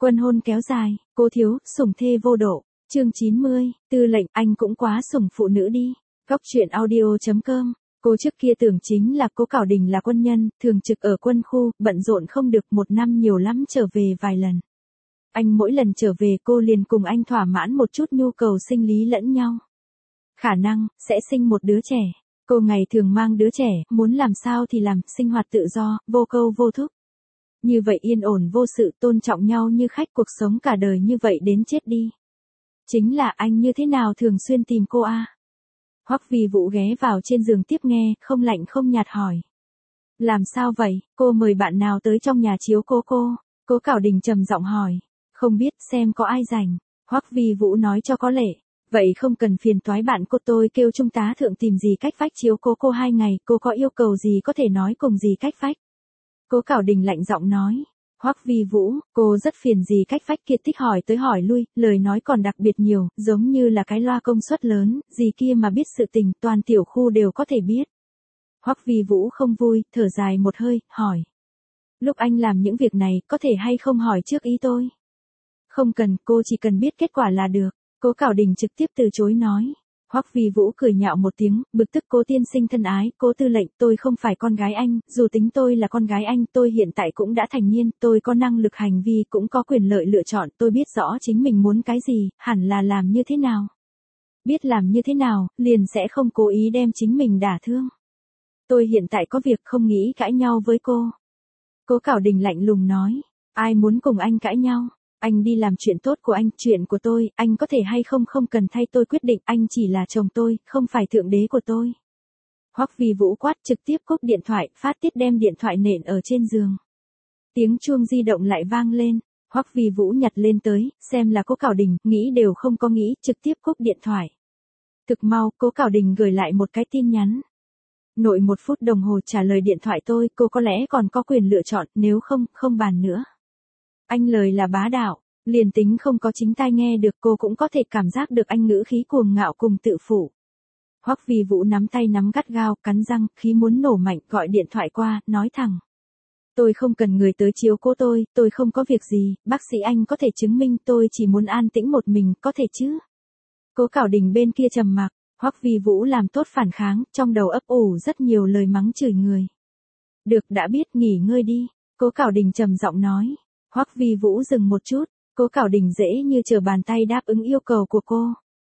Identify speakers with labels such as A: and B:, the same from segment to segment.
A: Quân hôn kéo dài, Cố thiếu, sủng thê vô độ. Chương 90, Tư lệnh, anh cũng quá sủng phụ nữ đi. Góc truyện audio.com. Cô trước kia tưởng chính là Cố Cảo Đình là quân nhân, thường trực ở quân khu, bận rộn không được, một năm nhiều lắm trở về vài lần. Anh mỗi lần trở về cô liền cùng anh thỏa mãn một chút nhu cầu sinh lý lẫn nhau. Khả năng, sẽ sinh một đứa trẻ. Cô ngày thường mang đứa trẻ, muốn làm sao thì làm, sinh hoạt tự do, vô câu vô thúc. Như vậy yên ổn vô sự, tôn trọng nhau như khách, cuộc sống cả đời như vậy đến chết đi. Chính là anh như thế nào thường xuyên tìm cô a? Hoắc Vi Vũ ghé vào trên giường tiếp nghe, không lạnh không nhạt hỏi. Làm sao vậy, cô mời bạn nào tới trong nhà chiếu cố cô? Cố Cảo Đình trầm giọng hỏi. Không biết, xem có ai rảnh. Hoắc Vi Vũ nói cho có lệ. Vậy không cần phiền toái bạn cô, tôi kêu trung tá thượng tìm gì cách vách chiếu cố cô 2 ngày, cô có yêu cầu gì có thể nói cùng gì cách vách. Cố Cảo Đình lạnh giọng nói. Hoắc Vi Vũ, cô rất phiền gì cách vách kia, tích hỏi tới hỏi lui, lời nói còn đặc biệt nhiều, giống như là cái loa công suất lớn, gì kia mà biết sự tình, toàn tiểu khu đều có thể biết. Hoắc Vi Vũ không vui, thở dài một hơi, hỏi. Lúc anh làm những việc này, có thể hay không hỏi trước ý tôi? Không cần, cô chỉ cần biết kết quả là được. Cố Cảo Đình trực tiếp từ chối nói. Hoắc Vi Vũ cười nhạo một tiếng, bực tức. Cố tiên sinh thân ái, Cố tư lệnh, tôi không phải con gái anh, dù tính tôi là con gái anh, tôi hiện tại cũng đã thành niên, tôi có năng lực hành vi, cũng có quyền lợi lựa chọn, tôi biết rõ chính mình muốn cái gì, hẳn là làm như thế nào. Biết làm như thế nào, liền sẽ không cố ý đem chính mình đả thương. Tôi hiện tại có việc, không nghĩ cãi nhau với cô. Cố Cảo Đình lạnh lùng nói, ai muốn cùng anh cãi nhau? Anh đi làm chuyện tốt của anh, chuyện của tôi, anh có thể hay không không cần thay tôi quyết định, anh chỉ là chồng tôi, không phải thượng đế của tôi. Hoắc Vi Vũ quát, trực tiếp cúp điện thoại, phát tiết đem điện thoại nện ở trên giường. Tiếng chuông di động lại vang lên, Hoắc Vi Vũ nhặt lên tới, xem là Cố Cảo Đình, nghĩ đều không có nghĩ, trực tiếp cúp điện thoại. Thực mau, Cố Cảo Đình gửi lại một cái tin nhắn. Nội 1 phút đồng hồ trả lời điện thoại tôi, cô có lẽ còn có quyền lựa chọn, nếu không, không bàn nữa. Anh lời là bá đạo, liền tính không có chính tai nghe được, cô cũng có thể cảm giác được anh ngữ khí cuồng ngạo cùng tự phụ. Hoắc Vi Vũ nắm tay nắm gắt gao, cắn răng, khí muốn nổ mạnh, gọi điện thoại qua, nói thẳng. Tôi không cần người tới chiếu cố tôi không có việc gì, bác sĩ anh có thể chứng minh, tôi chỉ muốn an tĩnh một mình, có thể chứ? Cố Cảo Đình bên kia trầm mặc, Hoắc Vi Vũ làm tốt phản kháng, trong đầu ấp ủ rất nhiều lời mắng chửi người. Được, đã biết, nghỉ ngơi đi, Cố Cảo Đình trầm giọng nói. Hoắc Vi Vũ dừng một chút, Cố Cảo Đình dễ như trở bàn tay đáp ứng yêu cầu của cô.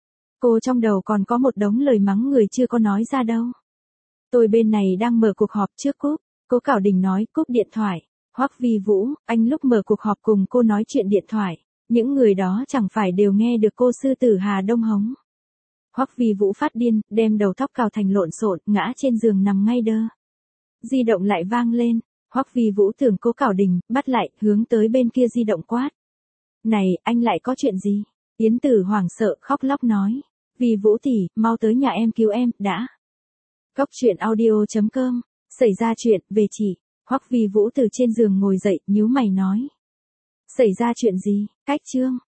A: Cô trong đầu còn có một đống lời mắng người chưa có nói ra đâu. Tôi bên này đang mở cuộc họp trước cúp, Cố Cảo Đình nói, cúp điện thoại. Hoắc Vi Vũ, anh lúc mở cuộc họp cùng cô nói chuyện điện thoại, những người đó chẳng phải đều nghe được cô sư tử Hà Đông hống. Hoắc Vi Vũ phát điên, đem đầu tóc cào thành lộn xộn, ngã trên giường nằm ngay đơ. Di động lại vang lên. Hoắc Vi Vũ tưởng Cố Cảo Đình, bắt lại, hướng tới bên kia di động quát. Này, anh lại có chuyện gì? Yến Tử hoảng sợ, khóc lóc nói. Vi Vũ tỷ, mau tới nhà em cứu em, đã. Góc truyện audio.com, xảy ra chuyện, về chị. Hoắc Vi Vũ từ trên giường ngồi dậy, nhíu mày nói. Xảy ra chuyện gì? Cách chương.